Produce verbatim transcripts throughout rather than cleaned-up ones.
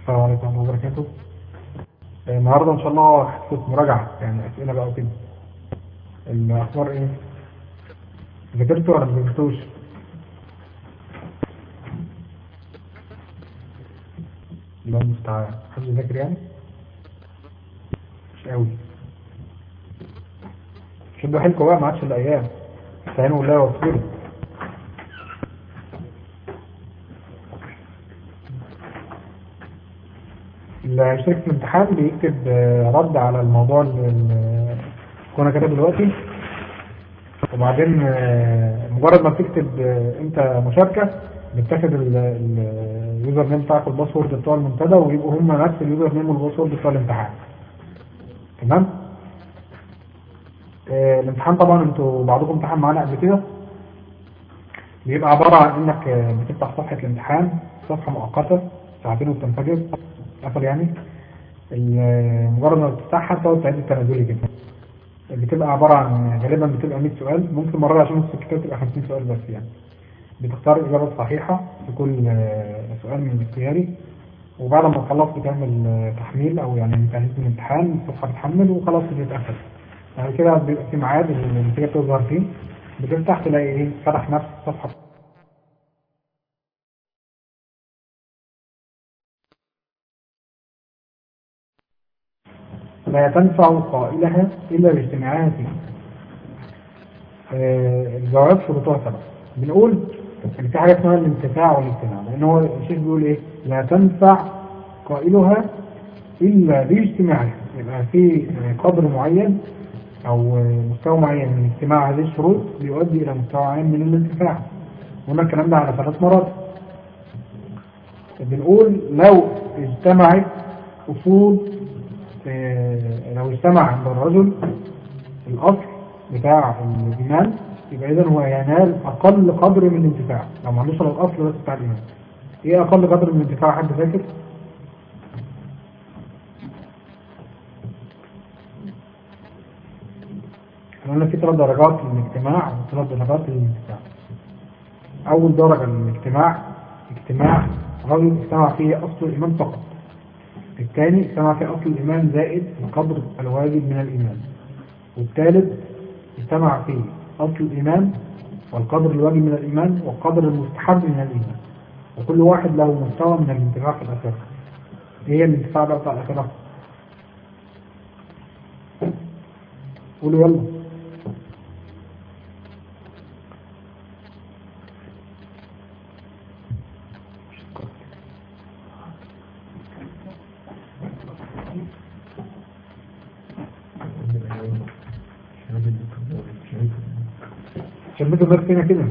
السلام عليكم ورحمة الله وبركاته. آه، النهارده إن شاء الله حصة مراجعة، يعني أسئلة بقى وكده. الأخبار إيه؟ ذاكرتوا ولا ما ذاكرتوش؟ الله المستعان. حد ذاكر يعني؟ مش قوي. شدوا حيلكوا بقى، ما عادش الأيام. استعينوا بالله واصبروا. اللي هيشترك في الامتحان بيكتب آه، رد على الموضوع اللي كنا كاتبه دلوقتي، وبعدين آه، مجرد ما بتكتب آه، انت مشاركة بتاخد اليوزر نيم بتاعك والباسورد بتوع المنتدى، ويبقوا هم نفس اليوزر نيم والباسورد بتوع الامتحان. تمام؟ آه، الامتحان طبعا انتوا بعضكم امتحان معانا قبل كده، بيبقى عبارة عن انك آه، بتفتح صفحة الامتحان، صفحة مؤقتة ساعتين وبتنفجر قفل يعني. ال- مجرد ما بتفتحها بتقعد تعد التنازلي كده. بتبقى عبارة عن غالبا بتبقى مية سؤال، ممكن مرة عشان نص الكتاب تبقى خمسين سؤال بس يعني. بتختار الإجابة الصحيحة في كل آه، سؤال من الاختياري، وبعد ما تخلص بتعمل آه، تحميل أو يعني تجهيز الامتحان، الصفحة بتحمل وخلاص بتتقفل. بعد كده بيبقى في ميعاد النتيجة بتظهر فيه، بتفتح تلاقي إيه فتح نفس الصفحة. لا تنفع قائلها إلا باجتماعها فيه. آه، الجواب شروطها سبعة. بنقول إن في حاجة اسمها الانتفاع والاجتماع، لأن هو الشيخ بيقول إيه؟ لا تنفع قائلها إلا باجتماعها. يبقى في قدر معين أو مستوى معين من اجتماع هذه الشروط بيؤدي إلى مستوى معين من الانتفاع. هنا الكلام ده على ثلاث مرات. بنقول لو اجتمعت أصول، آه، لو اجتمع عند الرجل الأصل بتاع الإيمان، يبقى إذا هو ينال أقل قدر من الانتفاع لو ما عندوش الأصل بس بتاع الإيمان. إيه أقل قدر من الانتفاع؟ حد فاكر؟ احنا قلنا في ثلاث درجات للاجتماع وثلاث درجات للانتفاع. أول درجة للاجتماع اجتماع رجل اجتمع فيه أصل الإيمان فقط. الثاني اجتمع فيه أصل الإيمان زائد القدر الواجب من الإيمان. والثالث اجتمع فيه أصل الإيمان والقدر الواجب من الإيمان والقدر المستحب من الإيمان، وكل واحد له مستوى من الانتفاع في الآخرة. إيه هي الانتفاع بقى بتاع الآخرة؟ قولوا يلا. شبكوا النار فينا كده.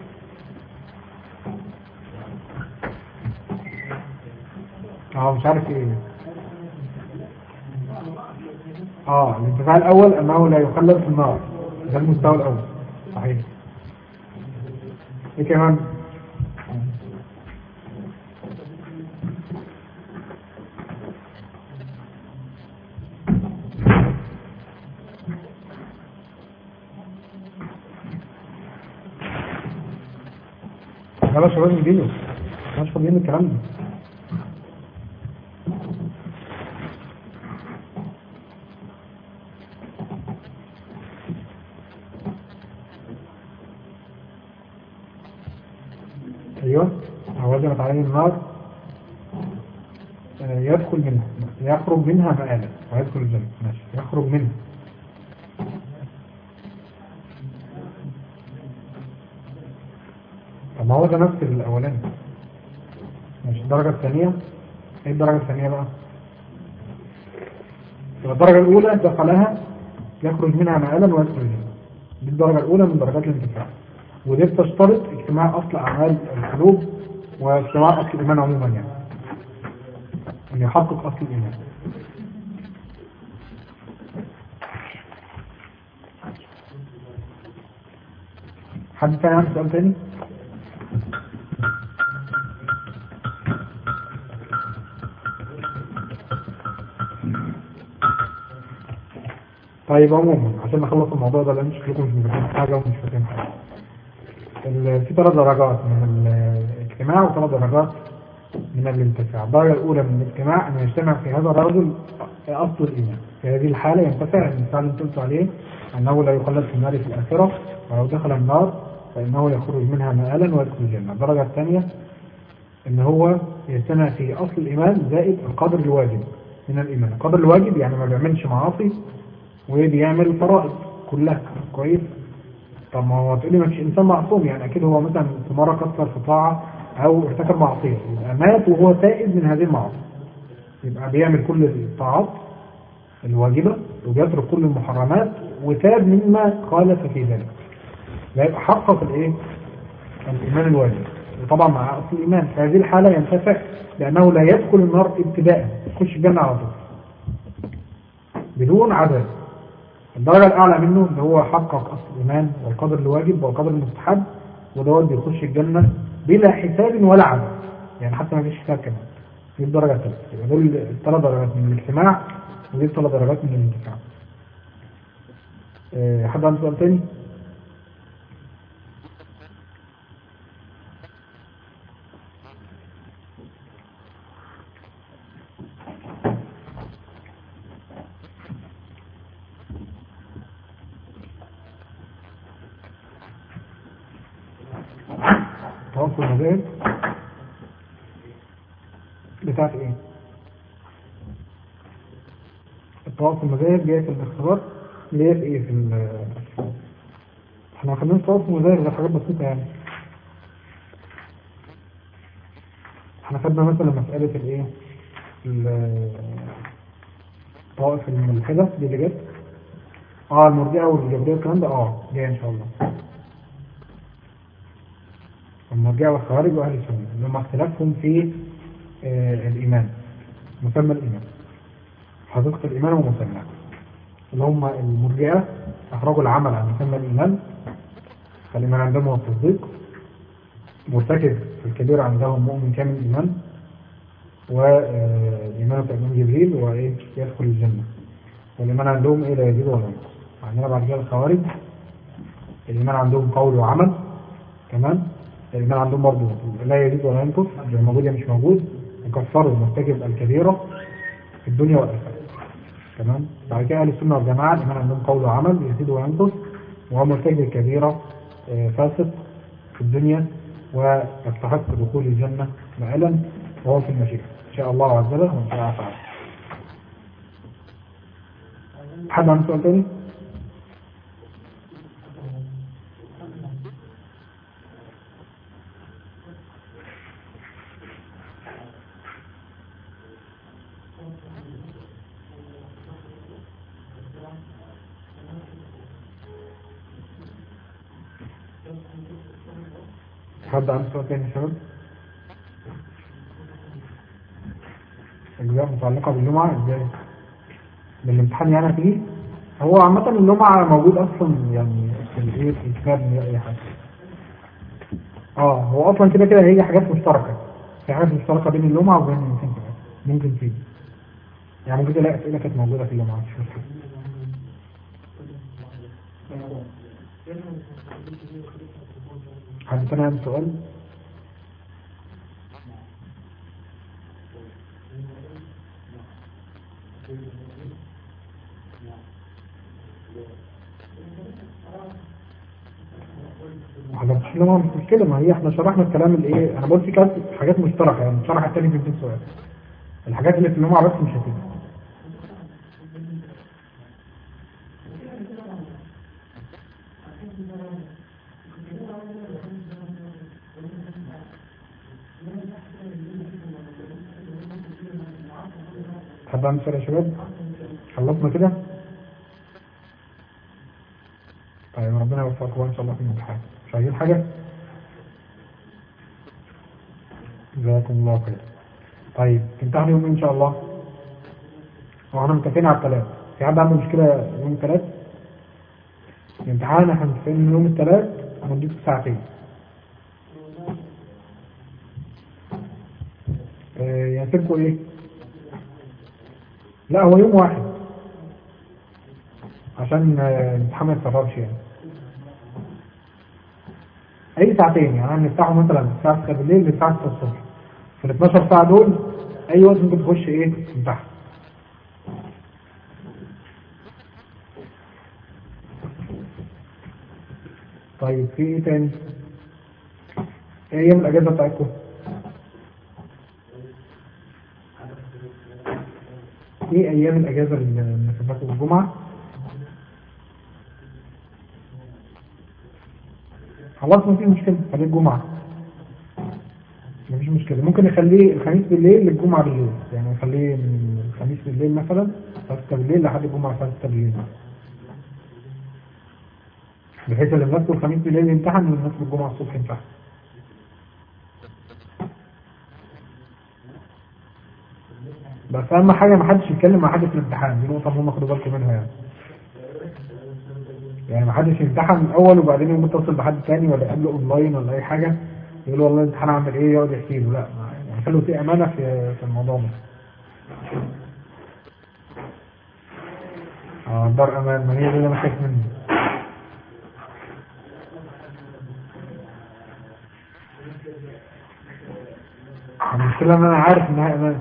اه مش عارف ايه. اه الانتفاع الاول انه لا يخلد في النار، ده المستوى الاول. صحيح. ايه كمان؟ خلاص يا راجل دينه مش فاضيين الكلام ده. ايوه وجبت عليه النار آه، يدخل منها، يخرج منها مآلا ويدخل الجنة. ماشي، يخرج منها. طب ما هو ده نفس الاولاني. ماشي، الدرجة الثانية. ايه الدرجة الثانية بقى؟ يبقى الدرجة الأولى دخلها يخرج منها مآلا ويدخل الجنة. دي الدرجة الأولى من درجات الانتفاع، ودي بتشترط اجتماع أصل أعمال القلوب واجتماع أصل الإيمان عموما، يعني أن يحقق أصل الإيمان. حد تاني عنده سؤال تاني؟ طيب عموما عشان نخلص الموضوع ده، لان شكلكم مش فاهمين حاجه ومش فاهمين حاجه. ال- في ثلاث درجات من الاجتماع وثلاث درجات من الانتفاع. الدرجة الأولى من الاجتماع أن يجتمع في هذا الرجل أصل الإيمان. في هذه الحالة ينتفع المثال اللي قلت عليه أنه لا يخلد في النار في الآخرة، ولو دخل النار فإنه يخرج منها مآلا ويدخل الجنة. الدرجة الثانية أن هو يجتمع في أصل الإيمان زائد القدر الواجب من الإيمان. القدر الواجب يعني ما بيعملش معاصي وبيعمل فرائض كلها كويس. طب ما هو تقول لي ما فيش إنسان معصوم، يعني أكيد هو مثلا في مرة كسر في طاعة أو ارتكب معصية، يبقى مات وهو تائب من هذه المعاصي، يبقى بيعمل كل الطاعات الواجبة وبيترك كل المحرمات وتاب مما خالف في ذلك، يبقى حقق الايه الإيمان الواجب. وطبعا مع أصل الإيمان في هذه الحالة ينتفع لأنه لا يدخل النار ابتداء، يخش الجنة على طول بدون عذاب. الدرجة الأعلى منه اللي هو حقق أصل الإيمان والقدر الواجب والقدر المستحب، ودوت بيخش الجنة بلا حساب ولا عذاب، يعني حتى ما فيش حساب كمان. دي الدرجة الثالثة. يبقى دول الثلاث درجات من الاجتماع ودي الثلاث درجات من الانتفاع. أه حد عنده سؤال تاني؟ توقف المذاهب بتاعت ايه؟ الطواف المذاهب جاية في الاختبار اللي هي في ايه؟ في ال احنا ما خدناش طواف المذاهب غير حاجات بسيطة يعني. احنا خدنا مثلا مسألة الايه؟ الطوائف الملحدة دي اللي جت اه المرجئة والجبرية والكلام ده اه جاي ان شاء الله. المرجئة والخوارج واهل السنة اللي هم اختلافهم في آه الإيمان، مسمى الإيمان، حقيقة الإيمان ومسمى. اللي هم المرجئة أخرجوا العمل عن مسمى الإيمان، فالإيمان عندهم هو التصديق، مرتكب في الكبير عندهم مؤمن كامل الإيمان، والإيمان بتأمين جبريل وإيه يدخل الجنة. والإيمان عندهم إيه لا يزيد ولا ينقص. عندنا بعد كده الخوارج الإيمان عندهم قول وعمل كمان، الإيمان عندهم برضه لا يزيد ولا ينقص، اللي موجود يا مش موجود، وكفروا المرتكب الكبيرة في الدنيا والآخرة. تمام. بعد كده أهل السنة والجماعة الإيمان عندهم قول وعمل يزيد وينقص، وهو مرتكب الكبيرة فاسد في الدنيا ويستحق دخول الجنة مآلا وهو في المشيئة إن شاء الله عز وجل وإن شاء الله تعالى. حد عنده سؤال تاني؟ حد عنده سؤال تاني يا شباب؟ أجزاء متعلقة بالجمعة ازاي؟ بالامتحان يعني فيه؟ هو عامة الجمعة موجود أصلا يعني في الإيه في الكتاب من أي حاجة. اه هو أصلا كده كده هي حاجات مشتركة، في حاجات مشتركة بين الجمعة وبين الممكن كمان ممكن فيه يعني ممكن تلاقي أسئلة كانت موجودة في الجمعة مش مشكلة. حد تاني عنده سؤال؟ حاجات مش لما مش مشكلة، ما هي احنا شرحنا الكلام الايه، انا بقول في كانت حاجات مشتركة يعني الشرح التاني في الفيديو سؤال، الحاجات اللي في الجمعة بس مش هتيجي. حد عنده سؤال يا شباب؟ خلصنا كده؟ طيب ربنا يوفقكم ان شاء الله في الامتحان. مش عايزين حاجة؟ جزاكم الله خير. طيب تمتحن يوم ان شاء الله؟ واحنا متفقين على الثلاث، في حد عنده مشكلة يوم الثلاث؟ الامتحان احنا متفقين يوم الثلاث هنديكم ساعتين. اه يناسبكم ايه؟ لا هو يوم واحد عشان الامتحان ما يتكررش يعني. اي ساعتين يعني هنفتحه مثلا الساعة ستة بالليل للساعة ستة الصبح في في ال اتناشر ساعة دول اي وقت ممكن تخش ايه تمتحن. طيب في ايه تاني؟ ايه ايام الاجازة بتاعتكم؟ ايه ايام الاجازة اللي فاتت؟ الجمعة؟ خلاص مفيش مشكلة، خليه الجمعة مفيش مشكلة. ممكن نخليه الخميس بالليل للجمعة بالليل، يعني نخليه من الخميس بالليل مثلا الساعة ستة بالليل لحد الجمعة الساعة ستة بالليل، بحيث اللي الناس الخميس بالليل يمتحن والناس الجمعة الصبح يمتحن. بس اهم حاجة محدش يتكلم مع حد في الامتحان، دي نقطة مهمة خدوا بالكم منها يعني. يعني محدش يمتحن الاول وبعدين يقوم يتصل بحد تاني ولا يقابله اونلاين ولا اي حاجة يقول له والله الامتحان عامل ايه يقعد يحكي له، لا يعني خلوا في امانة في في الموضوع ده. اه دار امان، ما هي دي اللي انا خايف منه. المشكلة ان انا عارف انها امان.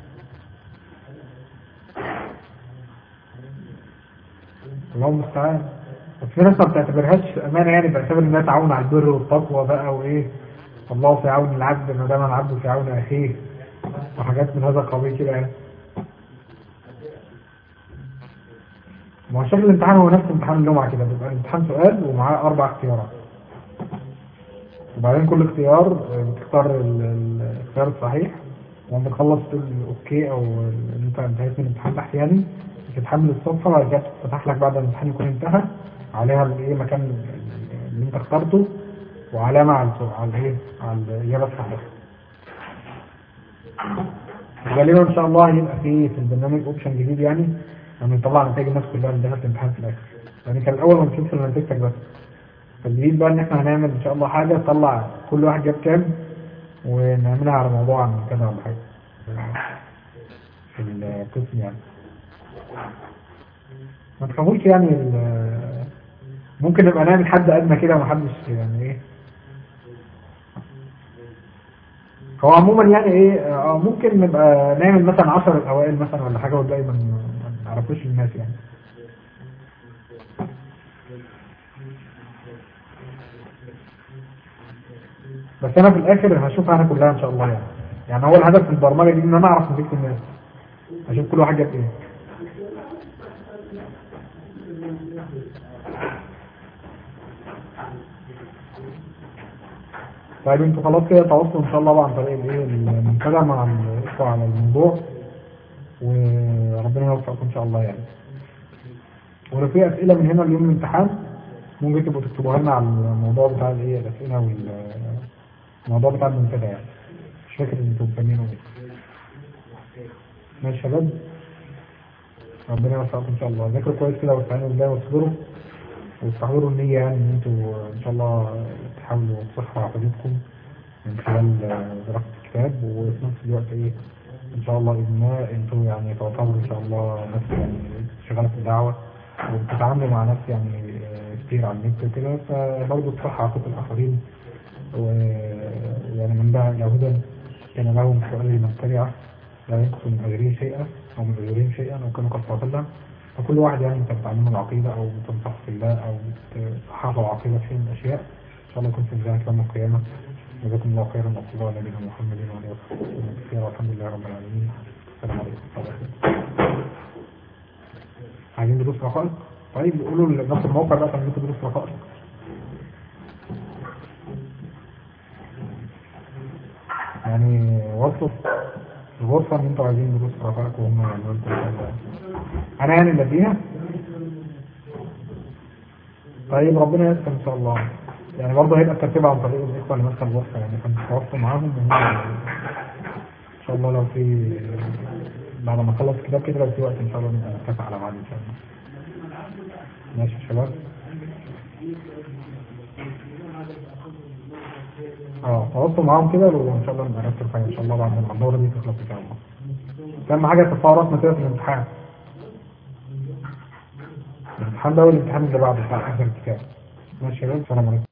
الله المستعان. بس في ناس ما بتعتبرهاش امانة، يعني بتعتبر انها تعاون على البر والتقوى بقى وايه، الله في عون العبد ما دام العبد في عون اخيه وحاجات من هذا القبيل كده يعني. ما هو شكل الامتحان هو نفس امتحان الجمعة كده، بيبقى الامتحان سؤال ومعاه اربع اختيارات، وبعدين كل اختيار بتختار ال- ال- الاختيار الصحيح، وانت تخلص تقول اوكي او ان انت انتهيت من الامتحان تحت يعني، بتتحمل الصفحه وبعد كده تفتح لك بعد ما الامتحان يكون انتهى عليها الايه مكان اللي انت اخترته وعلامه على السؤال على الايه على الاجابه الصحيحه. غالبا ان شاء الله هيبقى في في البرنامج اوبشن جديد يعني لما يطلع نتائج الناس كلها اللي دخلت الامتحان في الاخر، يعني كان الاول ما بتشوفش الا نتيجتك بس. فالجديد بقى ان احنا هنعمل ان شاء الله حاجه تطلع كل واحد جاب كام ونعملها على موضوع عن كذا ولا حاجه في القسم يعني. ما تخافوش يعني ال- ممكن نبقى نعمل حد ادنى كده ومحدش يعني ايه. هو عموما يعني ايه اه ممكن نبقى نعمل مثلا عشر الاوائل مثلا ولا حاجه والباقي ما ما نعرفوش الناس يعني. بس انا في الاخر هشوفها انا كلها ان شاء الله يعني. يعني هو الهدف من البرمجه دي ان انا اعرف نتيجه الناس، اشوف كل واحد جاب ايه. طيب انتوا خلاص كده تواصلوا ان شاء الله بقى عن طريق الايه المنتدى مع الاخوه على الموضوع، وربنا يوفقكم ان شاء الله يعني. ولو في اسئله من هنا اليوم الامتحان ممكن تبقوا تكتبوها لنا على الموضوع بتاع الايه الاسئله والموضوع بتاع المنتدى يعني. مش فاكر انتوا مسمينه ايه. ماشي يا شباب، ربنا يوفقكم ان شاء الله. ذاكروا كويس كده واستعينوا بالله واصبروا واستحضروا النية يعني ان انتوا ان شاء الله تحاولوا تصحوا عقيدتكم من خلال دراسة الكتاب، وفي نفس الوقت ايه ان شاء الله باذن الله انتوا يعني تعتبروا ان شاء الله ناس يعني شغالة في الدعوة وبتتعاملوا مع ناس يعني كتير على النت وكده، فبرضه تصحوا عقيدة الاخرين. ويعني من دعا الى هدى كان لهم سؤال من تبعه لا ينقص من اجرهم شيئا او من اجرهم شيئا او كما قد قال. فكل واحد يعني انت بتعلمه العقيدة او بتنصح في الله او بتصححه عقيدة في من الاشياء ان شاء الله يكون في ميزانك يوم القيامة. جزاكم الله خيرا وصلى الله على نبينا محمد وعلى اله وصحبه وسلم والحمد لله رب العالمين. السلام عليكم ورحمة الله وبركاته. عايزين دروس رقائق؟ طيب قولوا لنفس الموقع بقى تعملوا دروس رقائق. يعني وصلوا الغرفة ان انتوا عايزين دروس رقائق وهم يعملوا لكم انا يعني اللي اديها. طيب ربنا يستر ان شاء الله. يعني برضه هيبقى الترتيب عن طريق الاخوه اللي ماسكه الغرفه يعني، فنتواصل معاهم وهم ان شاء الله لو في بعد ما اخلص الكتاب كده لو في وقت ان شاء الله نبقى نتفق على بعض ان شاء الله. ماشي يا شباب. اه تواصلوا معاهم كده وان شاء الله نبقى نرتب حاجه ان شاء الله بعد ما الدوره دي تخلص ان شاء الله. اهم حاجه ترفعوا راسنا كده في الامتحان. الامتحان ده هو الامتحان اللي بعده بتاع اخر الكتاب. ماشي يا شباب، السلام عليكم.